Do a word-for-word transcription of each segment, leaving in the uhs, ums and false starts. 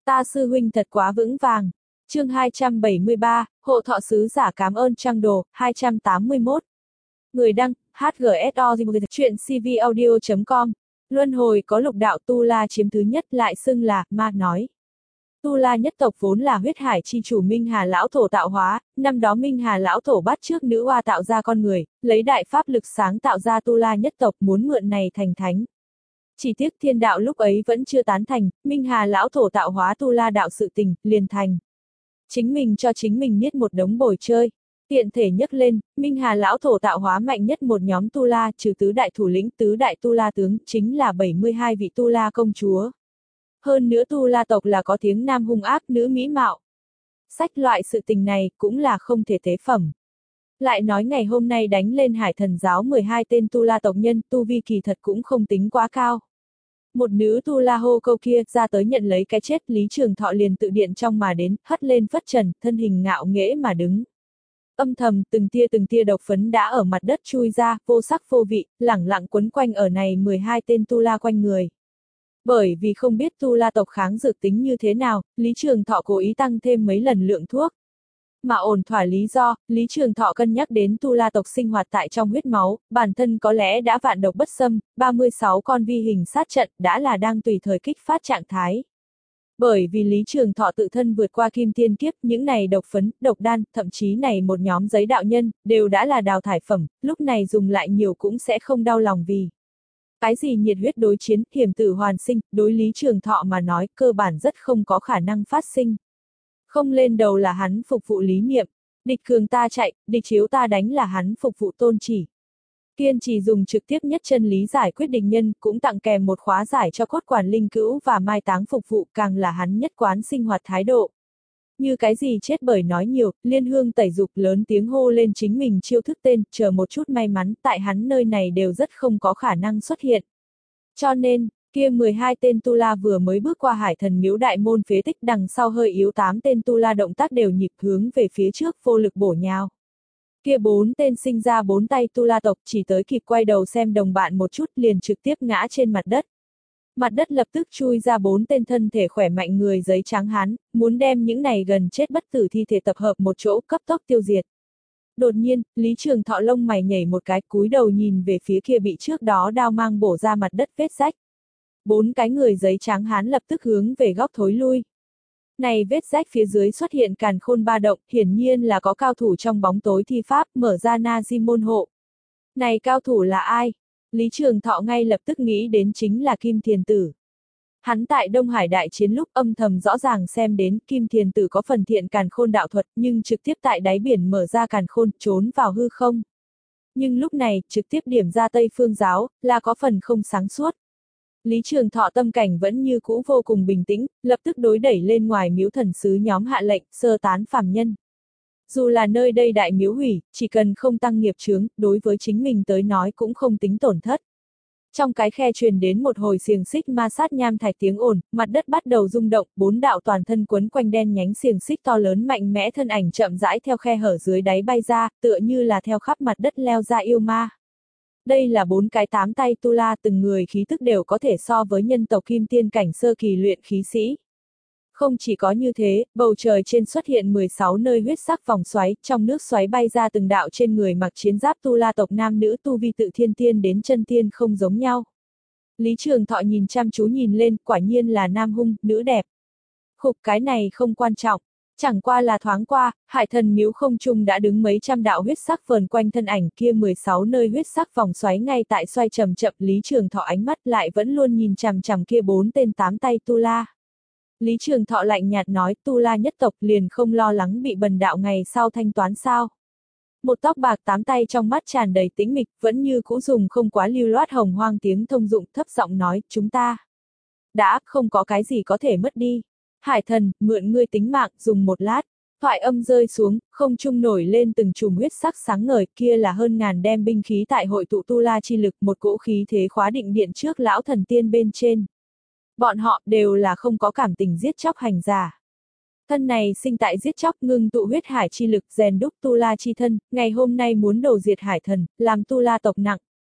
Ta sư huynh thật quá vững vàng. Chương hai trăm bảy mươi ba, hộ thọ sứ giả cảm ơn trang đồ, hai trăm tám mươi mốt. Người đăng, hát giê ét o chuyện c v audio chấm com. Luân hồi có lục đạo Tu La chiếm thứ nhất lại xưng là, ma nói. Tu La nhất tộc vốn là huyết hải chi chủ Minh Hà Lão Tổ tạo hóa, năm đó Minh Hà Lão Tổ bắt trước nữ hoa tạo ra con người, lấy đại pháp lực sáng tạo ra Tu La nhất tộc muốn mượn này thành thánh. Chỉ tiếc thiên đạo lúc ấy vẫn chưa tán thành, Minh Hà Lão Tổ tạo hóa Tu La đạo sự tình, liền thành. Chính mình cho chính mình niết một đống bồi chơi. Tiện thể nhấc lên, Minh Hà Lão Tổ tạo hóa mạnh nhất một nhóm Tu La trừ tứ đại thủ lĩnh tứ đại Tu La tướng chính là bảy mươi hai vị Tu La công chúa. Hơn nữa Tu La tộc là có tiếng nam hung ác nữ mỹ mạo. Sách loại sự tình này cũng là không thể tế phẩm. Lại nói ngày hôm nay đánh lên hải thần giáo mười hai tên Tu La tộc nhân tu vi kỳ thật cũng không tính quá cao. Một nữ Tu La hô câu kia ra tới nhận lấy cái chết Lý Trường Thọ liền tự điện trong mà đến, hất lên phất trần, thân hình ngạo nghễ mà đứng. Âm thầm từng tia từng tia độc phấn đã ở mặt đất chui ra, vô sắc vô vị, lẳng lặng quấn quanh ở này mười hai tên Tu La quanh người. Bởi vì không biết Tu La tộc kháng dược tính như thế nào, Lý Trường Thọ cố ý tăng thêm mấy lần lượng thuốc. Mà ổn thỏa lý do, Lý Trường Thọ cân nhắc đến Tu La tộc sinh hoạt tại trong huyết máu, bản thân có lẽ đã vạn độc bất xâm, ba mươi sáu con vi hình sát trận đã là đang tùy thời kích phát trạng thái. Bởi vì Lý Trường Thọ tự thân vượt qua kim tiên kiếp, những này độc phấn, độc đan, thậm chí này một nhóm giấy đạo nhân, đều đã là đào thải phẩm, lúc này dùng lại nhiều cũng sẽ không đau lòng vì. Cái gì nhiệt huyết đối chiến, hiểm tử hoàn sinh, đối Lý Trường Thọ mà nói cơ bản rất không có khả năng phát sinh. Không lên đầu là hắn phục vụ lý niệm, địch cường ta chạy, địch chiếu ta đánh là hắn phục vụ tôn chỉ. Kiên trì dùng trực tiếp nhất chân lý giải quyết địch nhân, cũng tặng kèm một khóa giải cho cốt quản linh cữu và mai táng phục vụ càng là hắn nhất quán sinh hoạt thái độ. Như cái gì chết bởi nói nhiều, liên hương tẩy dục lớn tiếng hô lên chính mình chiêu thức tên, chờ một chút may mắn tại hắn nơi này đều rất không có khả năng xuất hiện. Cho nên, kia mười hai tên Tu La vừa mới bước qua hải thần miếu đại môn phế tích đằng sau hơi yếu tám tên Tu La động tác đều nhịp hướng về phía trước vô lực bổ nhào. Kia bốn tên sinh ra bốn tay Tu La tộc chỉ tới kịp quay đầu xem đồng bạn một chút liền trực tiếp ngã trên mặt đất. Mặt đất lập tức chui ra bốn tên thân thể khỏe mạnh người giấy trắng hán, muốn đem những này gần chết bất tử thi thể tập hợp một chỗ cấp tốc tiêu diệt. Đột nhiên, Lý Trường Thọ lông mày nhảy một cái cúi đầu nhìn về phía kia bị trước đó đao mang bổ ra mặt đất vết rách. Bốn cái người giấy trắng hán lập tức hướng về góc thối lui. Này vết rách phía dưới xuất hiện càn khôn ba động, hiển nhiên là có cao thủ trong bóng tối thi pháp mở ra na di môn hộ. Này cao thủ là ai? Lý Trường Thọ ngay lập tức nghĩ đến chính là Kim Thiền Tử. Hắn tại Đông Hải đại chiến lúc âm thầm rõ ràng xem đến Kim Thiền Tử có phần thiện càn khôn đạo thuật nhưng trực tiếp tại đáy biển mở ra càn khôn trốn vào hư không. Nhưng lúc này trực tiếp điểm ra Tây Phương giáo là có phần không sáng suốt. Lý Trường Thọ tâm cảnh vẫn như cũ vô cùng bình tĩnh, lập tức đối đẩy lên ngoài miếu thần sứ nhóm hạ lệnh sơ tán phàm nhân. Dù là nơi đây đại miếu hủy, chỉ cần không tăng nghiệp chướng, đối với chính mình tới nói cũng không tính tổn thất. Trong cái khe truyền đến một hồi xiềng xích ma sát nham thạch tiếng ồn, mặt đất bắt đầu rung động, bốn đạo toàn thân quấn quanh đen nhánh xiềng xích to lớn mạnh mẽ thân ảnh chậm rãi theo khe hở dưới đáy bay ra, tựa như là theo khắp mặt đất leo ra yêu ma. Đây là bốn cái tám tay Tu La từng người khí tức đều có thể so với nhân tộc kim tiên cảnh sơ kỳ luyện khí sĩ. Không chỉ có như thế, bầu trời trên xuất hiện mười sáu nơi huyết sắc vòng xoáy, trong nước xoáy bay ra từng đạo trên người mặc chiến giáp Tu La tộc nam nữ tu vi tự thiên tiên đến chân tiên không giống nhau. Lý Trường Thọ nhìn chăm chú nhìn lên, quả nhiên là nam hung, nữ đẹp. Khục cái này không quan trọng, chẳng qua là thoáng qua, hải thần miếu không trung đã đứng mấy trăm đạo huyết sắc vờn quanh thân ảnh kia mười sáu nơi huyết sắc vòng xoáy ngay tại xoay chậm chậm Lý Trường Thọ ánh mắt lại vẫn luôn nhìn chằm chằm kia bốn tên tám tay Tu La. Lý Trường Thọ lạnh nhạt nói Tu La nhất tộc liền không lo lắng bị bần đạo ngày sau thanh toán sao. Một tóc bạc tám tay trong mắt tràn đầy tĩnh mịch vẫn như cũ dùng không quá lưu loát hồng hoang tiếng thông dụng thấp giọng nói chúng ta đã không có cái gì có thể mất đi. Hải thần, mượn ngươi tính mạng dùng một lát. Thoại âm rơi xuống, không trung nổi lên từng chùm huyết sắc sáng ngời kia là hơn ngàn đem binh khí tại hội tụ Tu La chi lực một cỗ khí thế khóa định điện trước lão thần tiên bên trên. Bọn họ đều là không có cảm tình giết chóc hành giả. Thân này sinh tại giết chóc ngưng tụ huyết hải chi lực rèn đúc Tu La chi thân, ngày hôm nay muốn đồ diệt hải thần, làm Tu La tộc nặng.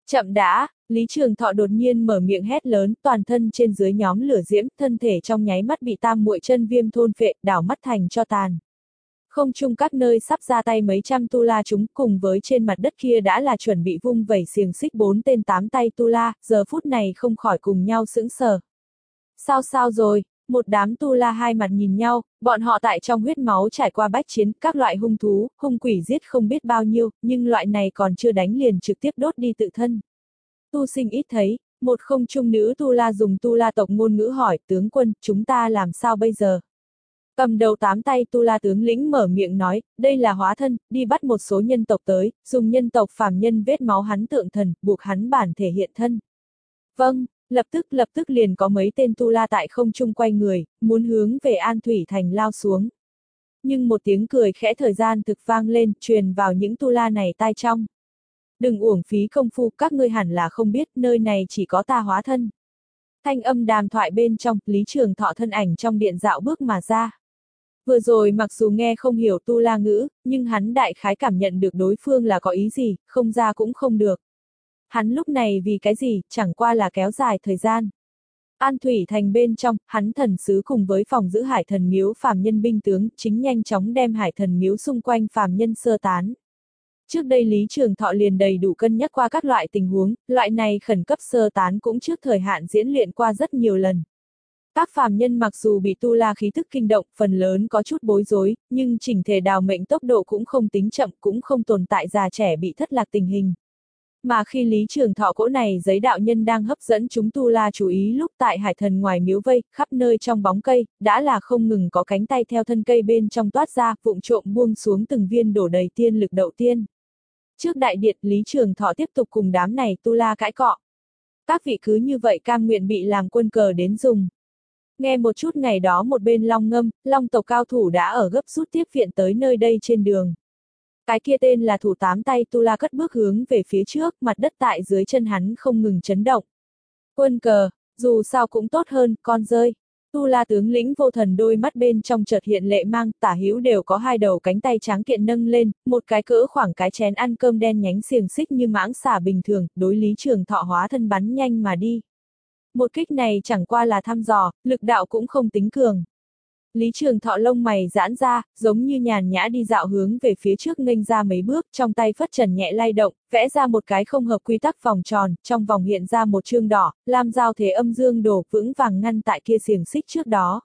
Chậm đã, Lý Trường Thọ đột nhiên mở miệng hét lớn, toàn thân trên dưới nhóm lửa diễm, thân thể trong nháy mắt bị tam muội chân viêm thôn phệ, đảo mắt thành cho tàn. Không chung các nơi sắp ra tay mấy trăm tu la chúng, cùng với trên mặt đất kia đã là chuẩn bị vung vẩy xiềng xích bốn tên tám tay tu la, giờ phút này không khỏi cùng nhau sững sờ. Sao sao rồi? Một đám tu la hai mặt nhìn nhau, bọn họ tại trong huyết máu trải qua bách chiến, các loại hung thú, hung quỷ giết không biết bao nhiêu, nhưng loại này còn chưa đánh liền trực tiếp đốt đi tự thân. Tu Sinh ít thấy, một không trung nữ tu la dùng tu la tộc ngôn ngữ hỏi, tướng quân, chúng ta làm sao bây giờ? Cầm đầu tám tay tu la tướng lĩnh mở miệng nói, đây là hóa thân, đi bắt một số nhân tộc tới, dùng nhân tộc phàm nhân vết máu hắn tượng thần, buộc hắn bản thể hiện thân. Vâng. Lập tức lập tức liền có mấy tên tu la tại không trung quay người, muốn hướng về An Thủy Thành lao xuống. Nhưng một tiếng cười khẽ thời gian thực vang lên, truyền vào những tu la này tai trong. Đừng uổng phí công phu, các ngươi hẳn là không biết, nơi này chỉ có ta hóa thân. Thanh âm đàm thoại bên trong, Lý Trường Thọ thân ảnh trong điện dạo bước mà ra. Vừa rồi mặc dù nghe không hiểu tu la ngữ, nhưng hắn đại khái cảm nhận được đối phương là có ý gì, không ra cũng không được. Hắn lúc này vì cái gì, chẳng qua là kéo dài thời gian. An Thủy Thành bên trong, hắn thần sứ cùng với phòng giữ hải thần miếu phàm nhân binh tướng, chính nhanh chóng đem hải thần miếu xung quanh phàm nhân sơ tán. Trước đây Lý Trường Thọ liền đầy đủ cân nhắc qua các loại tình huống, loại này khẩn cấp sơ tán cũng trước thời hạn diễn luyện qua rất nhiều lần. Các phàm nhân mặc dù bị tu la khí thức kinh động, phần lớn có chút bối rối, nhưng chỉnh thể đào mệnh tốc độ cũng không tính chậm, cũng không tồn tại già trẻ bị thất lạc tình hình. Mà khi Lý Trường Thọ cỗ này giấy đạo nhân đang hấp dẫn chúng tu la chú ý lúc tại hải thần ngoài miếu vây, khắp nơi trong bóng cây, đã là không ngừng có cánh tay theo thân cây bên trong toát ra, vụng trộm buông xuống từng viên đổ đầy tiên lực đậu tiên. Trước đại điện, Lý Trường Thọ tiếp tục cùng đám này tu la cãi cọ. Các vị cứ như vậy cam nguyện bị làm quân cờ đến dùng. Nghe một chút ngày đó một bên long ngâm, long tộc cao thủ đã ở gấp rút tiếp viện tới nơi đây trên đường. Cái kia tên là thủ tám tay tu la cất bước hướng về phía trước, mặt đất tại dưới chân hắn không ngừng chấn động. Quân cờ, dù sao cũng tốt hơn, con rơi. Tu la tướng lĩnh vô thần đôi mắt bên trong chợt hiện lệ mang, tả hữu đều có hai đầu cánh tay tráng kiện nâng lên, một cái cỡ khoảng cái chén ăn cơm đen nhánh xiềng xích như mãng xà bình thường, đối Lý Trường Thọ hóa thân bắn nhanh mà đi. Một kích này chẳng qua là thăm dò, lực đạo cũng không tính cường. Lý Trường Thọ lông mày giãn ra, giống như nhàn nhã đi dạo hướng về phía trước nghênh ra mấy bước, trong tay phất trần nhẹ lay động, vẽ ra một cái không hợp quy tắc vòng tròn, trong vòng hiện ra một chương đỏ, làm giao thế âm dương đồ vững vàng ngăn tại kia xiềng xích trước đó.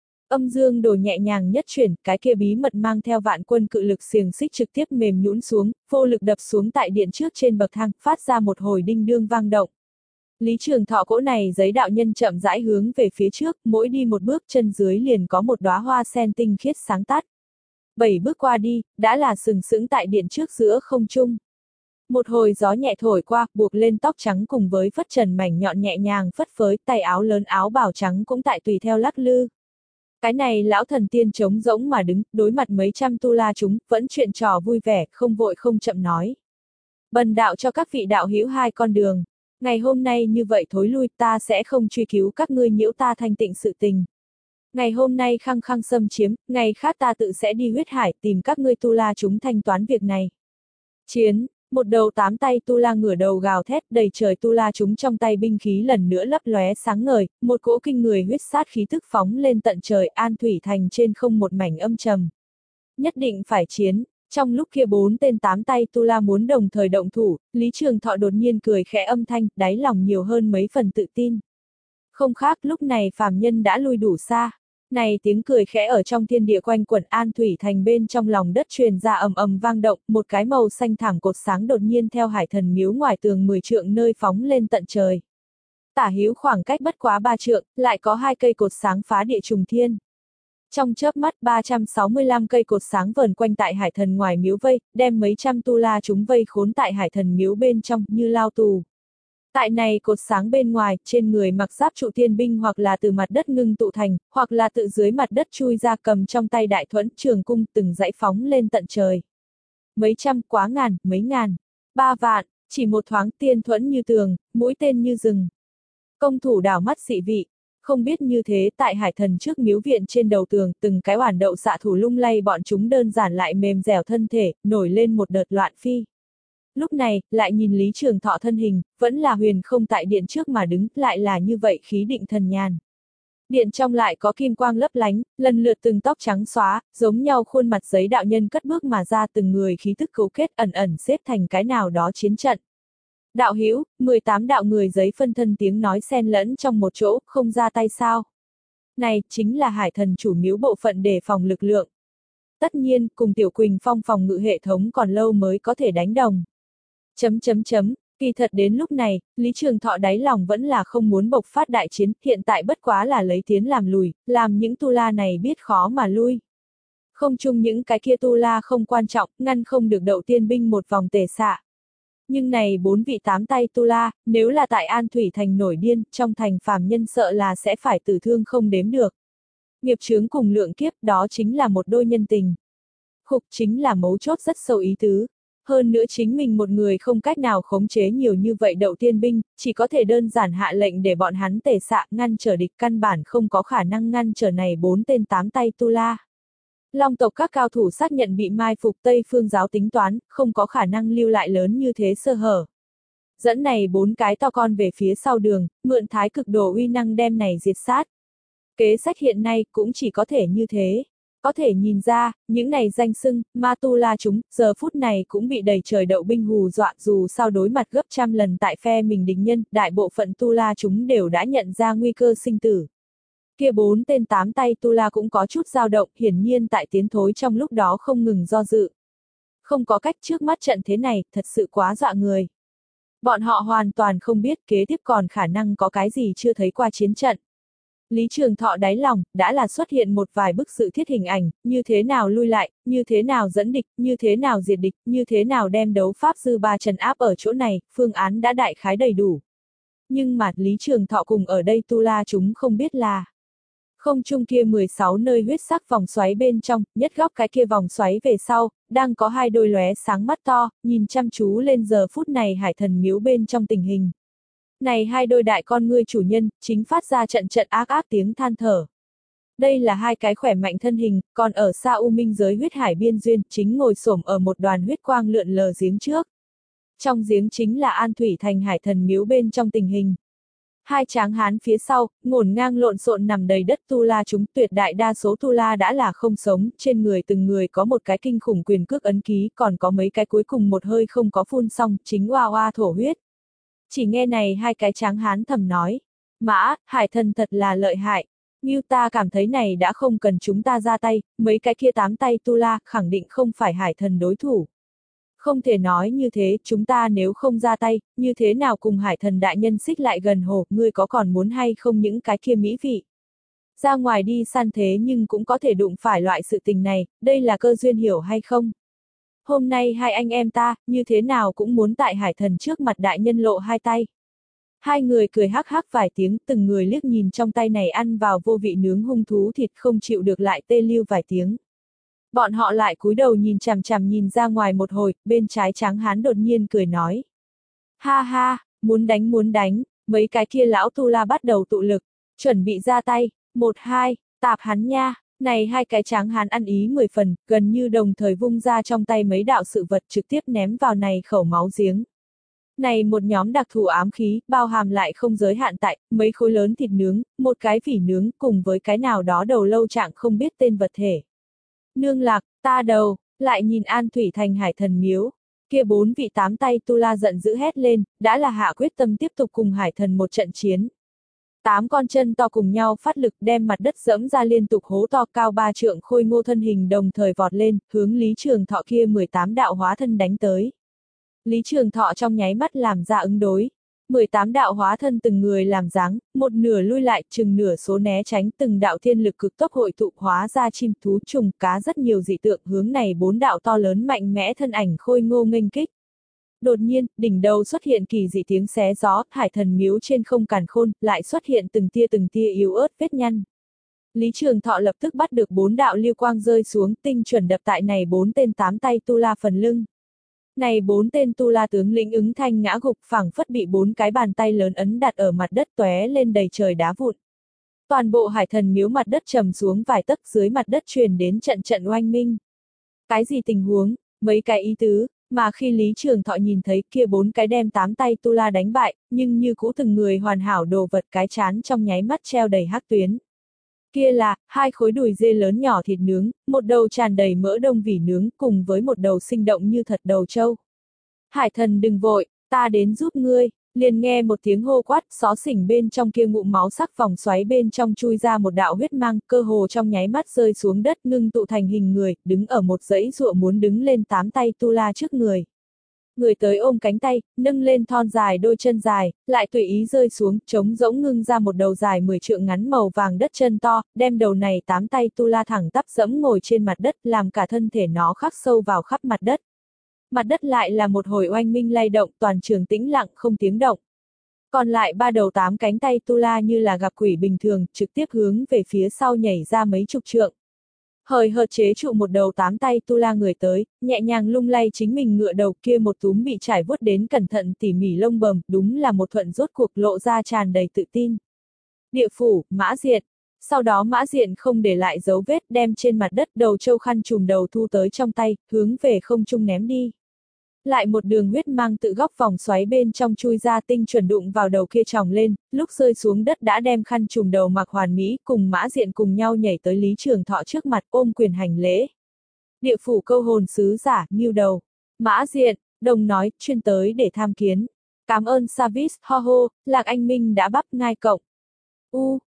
Âm dương đồ nhẹ nhàng nhất chuyển, cái kia bí mật mang theo vạn quân cự lực xiềng xích trực tiếp mềm nhũn xuống, vô lực đập xuống tại điện trước trên bậc thang, phát ra một hồi đinh đương vang động. Lý Trường Thọ cỗ này giấy đạo nhân chậm rãi hướng về phía trước, mỗi đi một bước chân dưới liền có một đóa hoa sen tinh khiết sáng tắt. Bảy bước qua đi, đã là sừng sững tại điện trước giữa không trung. Một hồi gió nhẹ thổi qua, buộc lên tóc trắng cùng với phất trần mảnh nhọn nhẹ nhàng phất phới, tay áo lớn áo bào trắng cũng tại tùy theo lắc lư. Cái này lão thần tiên trống rỗng mà đứng, đối mặt mấy trăm tu la chúng, vẫn chuyện trò vui vẻ, không vội không chậm nói. Bần đạo cho các vị đạo hữu hai con đường. Ngày hôm nay như vậy thối lui, ta sẽ không truy cứu các ngươi nhiễu ta thanh tịnh sự tình. Ngày hôm nay khăng khăng xâm chiếm, ngày khác ta tự sẽ đi huyết hải tìm các ngươi tu la chúng thanh toán việc này. Chiến, một đầu tám tay tu la ngửa đầu gào thét, đầy trời tu la chúng trong tay binh khí lần nữa lấp lóe sáng ngời, một cỗ kinh người huyết sát khí tức phóng lên tận trời, An Thủy Thành trên không một mảnh âm trầm. Nhất định phải chiến. Trong lúc kia bốn tên tám tay tu la muốn đồng thời động thủ, Lý Trường Thọ đột nhiên cười khẽ âm thanh, đáy lòng nhiều hơn mấy phần tự tin. Không khác, lúc này phàm nhân đã lui đủ xa. Này tiếng cười khẽ ở trong thiên địa quanh quẩn, An Thủy Thành bên trong lòng đất truyền ra ầm ầm vang động, một cái màu xanh thảm cột sáng đột nhiên theo hải thần miếu ngoài tường mười trượng nơi phóng lên tận trời. Tả hữu khoảng cách bất quá ba trượng, lại có hai cây cột sáng phá địa trùng thiên. Trong chớp mắt ba trăm sáu mươi lăm cây cột sáng vờn quanh tại hải thần ngoài miếu vây, đem mấy trăm tu la chúng vây khốn tại hải thần miếu bên trong như lao tù. Tại này cột sáng bên ngoài, trên người mặc giáp trụ tiên binh hoặc là từ mặt đất ngưng tụ thành, hoặc là tự dưới mặt đất chui ra cầm trong tay đại thuẫn trường cung từng dãy phóng lên tận trời. Mấy trăm, quá ngàn, mấy ngàn, ba vạn, chỉ một thoáng tiên thuẫn như tường, mũi tên như rừng. Công thủ đảo mắt dị vị. Không biết như thế, tại hải thần trước miếu viện trên đầu tường, từng cái oản đậu xạ thủ lung lay bọn chúng đơn giản lại mềm dẻo thân thể, nổi lên một đợt loạn phi. Lúc này, lại nhìn Lý Trường Thọ thân hình, vẫn là huyền không tại điện trước mà đứng, lại là như vậy khí định thần nhàn. Điện trong lại có kim quang lấp lánh, lần lượt từng tóc trắng xóa, giống nhau khuôn mặt giấy đạo nhân cất bước mà ra, từng người khí tức cấu kết ẩn ẩn xếp thành cái nào đó chiến trận. Đạo hữu, mười tám đạo người giấy phân thân tiếng nói xen lẫn trong một chỗ, không ra tay sao? Này, chính là Hải Thần chủ miếu bộ phận đề phòng lực lượng. Tất nhiên, cùng Tiểu Quỳnh Phong phòng ngự hệ thống còn lâu mới có thể đánh đồng. Chấm chấm chấm, kỳ thật đến lúc này, Lý Trường Thọ đáy lòng vẫn là không muốn bộc phát đại chiến, hiện tại bất quá là lấy tiến làm lùi, làm những tu la này biết khó mà lui. Không chung những cái kia tu la không quan trọng, ngăn không được đậu tiên binh một vòng tề xạ. Nhưng này bốn vị tám tay tu la, nếu là tại An Thủy Thành nổi điên, trong thành phàm nhân sợ là sẽ phải tử thương không đếm được. Nghiệp chướng cùng lượng kiếp, đó chính là một đôi nhân tình. Khục chính là mấu chốt rất sâu ý tứ. Hơn nữa chính mình một người không cách nào khống chế nhiều như vậy đậu tiên binh, chỉ có thể đơn giản hạ lệnh để bọn hắn tề xạ ngăn trở địch, căn bản không có khả năng ngăn trở này bốn tên tám tay tu la. Long tộc các cao thủ xác nhận bị mai phục, Tây Phương giáo tính toán, không có khả năng lưu lại lớn như thế sơ hở. Dẫn này bốn cái to con về phía sau đường, mượn thái cực đồ uy năng đem này diệt sát. Kế sách hiện nay cũng chỉ có thể như thế. Có thể nhìn ra, những này danh xưng, ma tu la chúng, giờ phút này cũng bị đầy trời đậu binh hù dọa, dù sao đối mặt gấp trăm lần tại phe mình địch nhân, đại bộ phận tu la chúng đều đã nhận ra nguy cơ sinh tử. Kia bốn tên tám tay tu la cũng có chút dao động, hiển nhiên tại tiến thối trong lúc đó không ngừng do dự. Không có cách, trước mắt trận thế này, thật sự quá dọa người. Bọn họ hoàn toàn không biết kế tiếp còn khả năng có cái gì chưa thấy qua chiến trận. Lý Trường Thọ đáy lòng, đã là xuất hiện một vài bức sự thiết hình ảnh, như thế nào lui lại, như thế nào dẫn địch, như thế nào diệt địch, như thế nào đem đấu pháp dư ba trấn áp ở chỗ này, phương án đã đại khái đầy đủ. Nhưng mà, Lý Trường Thọ cùng ở đây tu la chúng không biết là không trung kia mười sáu nơi huyết sắc vòng xoáy bên trong, nhất góc cái kia vòng xoáy về sau, đang có hai đôi lóe sáng mắt to, nhìn chăm chú lên giờ phút này Hải Thần miếu bên trong tình hình. Này hai đôi đại con ngươi chủ nhân, chính phát ra trận trận ác ác tiếng than thở. Đây là hai cái khỏe mạnh thân hình, còn ở xa U Minh giới huyết hải biên duyên, chính ngồi xổm ở một đoàn huyết quang lượn lờ giếng trước. Trong giếng chính là An Thủy Thành Hải Thần miếu bên trong tình hình. Hai tráng hán phía sau, ngổn ngang lộn xộn nằm đầy đất tu la chúng, tuyệt đại đa số tu la đã là không sống, trên người từng người có một cái kinh khủng quyền cước ấn ký, còn có mấy cái cuối cùng một hơi không có phun xong, chính oa oa thổ huyết. Chỉ nghe này hai cái tráng hán thầm nói, mã, Hải Thần thật là lợi hại, như ta cảm thấy này đã không cần chúng ta ra tay, mấy cái kia tám tay tu la, khẳng định không phải Hải Thần đối thủ. Không thể nói như thế, chúng ta nếu không ra tay, như thế nào cùng Hải Thần đại nhân xích lại gần hồ, ngươi có còn muốn hay không những cái kia mỹ vị. Ra ngoài đi săn thế nhưng cũng có thể đụng phải loại sự tình này, đây là cơ duyên hiểu hay không? Hôm nay hai anh em ta, như thế nào cũng muốn tại Hải Thần trước mặt đại nhân lộ hai tay. Hai người cười hắc hắc vài tiếng, từng người liếc nhìn trong tay này ăn vào vô vị nướng hung thú thịt không chịu được lại tê lưu vài tiếng. Bọn họ lại cúi đầu nhìn chằm chằm nhìn ra ngoài một hồi, bên trái tráng hán đột nhiên cười nói. Ha ha, muốn đánh muốn đánh, mấy cái kia lão tu la bắt đầu tụ lực, chuẩn bị ra tay, một hai, tạp hắn nha. Này hai cái tráng hán ăn ý mười phần, gần như đồng thời vung ra trong tay mấy đạo sự vật trực tiếp ném vào này khẩu máu giếng. Này một nhóm đặc thù ám khí, bao hàm lại không giới hạn tại, mấy khối lớn thịt nướng, một cái vỉ nướng, cùng với cái nào đó đầu lâu trạng không biết tên vật thể. Nương lạc, ta đầu, lại nhìn An Thủy Thành Hải Thần miếu. Kia bốn vị tám tay tu la giận dữ hét lên, đã là hạ quyết tâm tiếp tục cùng Hải Thần một trận chiến. Tám con chân to cùng nhau phát lực đem mặt đất dẫm ra liên tục hố to cao ba trượng khôi ngô thân hình đồng thời vọt lên, hướng Lý Trường Thọ kia mười tám đạo hóa thân đánh tới. Lý Trường Thọ trong nháy mắt làm ra ứng đối. mười tám đạo hóa thân từng người làm dáng, một nửa lui lại, chừng nửa số né tránh, từng đạo thiên lực cực tốc hội tụ hóa ra chim thú trùng cá rất nhiều dị tượng hướng này bốn đạo to lớn mạnh mẽ thân ảnh khôi ngô nghênh kích. Đột nhiên, đỉnh đầu xuất hiện kỳ dị tiếng xé gió, Hải Thần miếu trên không càn khôn, lại xuất hiện từng tia từng tia yếu ớt vết nhăn. Lý Trường Thọ lập tức bắt được bốn đạo lưu quang rơi xuống, tinh chuẩn đập tại này bốn tên tám tay tu la phần lưng. Này bốn tên tu la tướng lĩnh ứng thanh ngã gục, phẳng phất bị bốn cái bàn tay lớn ấn đặt ở mặt đất tóe lên đầy trời đá vụn. Toàn bộ Hải Thần miếu mặt đất trầm xuống vài tấc, dưới mặt đất truyền đến trận trận oanh minh. Cái gì tình huống, mấy cái ý tứ, Mà khi Lý Trường Thọ nhìn thấy kia bốn cái đem tám tay tu la đánh bại, nhưng như cũ từng người hoàn hảo đồ vật cái chán trong nháy mắt treo đầy hắc tuyến. Kia là, hai khối đùi dê lớn nhỏ thịt nướng, một đầu tràn đầy mỡ đông vỉ nướng cùng với một đầu sinh động như thật đầu trâu. Hải thần đừng vội, ta đến giúp ngươi, liền nghe một tiếng hô quát, xó xỉnh bên trong kia ngụm máu sắc vòng xoáy bên trong chui ra một đạo huyết mang, cơ hồ trong nháy mắt rơi xuống đất ngưng tụ thành hình người, đứng ở một dãy ruộng muốn đứng lên tám tay tu la trước người. Người tới ôm cánh tay, nâng lên thon dài đôi chân dài, lại tùy ý rơi xuống, trống rỗng ngưng ra một đầu dài mười trượng ngắn màu vàng đất chân to, đem đầu này tám tay tu la thẳng tắp dẫm ngồi trên mặt đất, làm cả thân thể nó khắc sâu vào khắp mặt đất. Mặt đất lại là một hồi oanh minh lay động, toàn trường tĩnh lặng không tiếng động. Còn lại ba đầu tám cánh tay tu la như là gặp quỷ bình thường, trực tiếp hướng về phía sau nhảy ra mấy chục trượng. Hời hợt chế trụ một đầu tám tay tu la người tới, nhẹ nhàng lung lay chính mình ngựa đầu, kia một túm bị trải vuốt đến cẩn thận tỉ mỉ lông bầm, đúng là một thuận rốt cuộc lộ ra tràn đầy tự tin. Địa phủ, Mã Diện. Sau đó Mã Diện không để lại dấu vết, đem trên mặt đất đầu trâu khăn trùm đầu thu tới trong tay, hướng về không trung ném đi. Lại một đường huyết mang tự góc vòng xoáy bên trong chui ra, tinh chuẩn đụng vào đầu kia tròng lên, lúc rơi xuống đất đã đem khăn trùm đầu mặc hoàn mỹ, cùng Mã Diện cùng nhau nhảy tới Lý Trường Thọ trước mặt, ôm quyền hành lễ. Địa phủ câu hồn sứ giả, nghiêu đầu. Mã Diện, đồng nói, chuyên tới để tham kiến. Cảm ơn Savis, ho ho, Lạc Anh Minh đã bắp ngai cộng. U,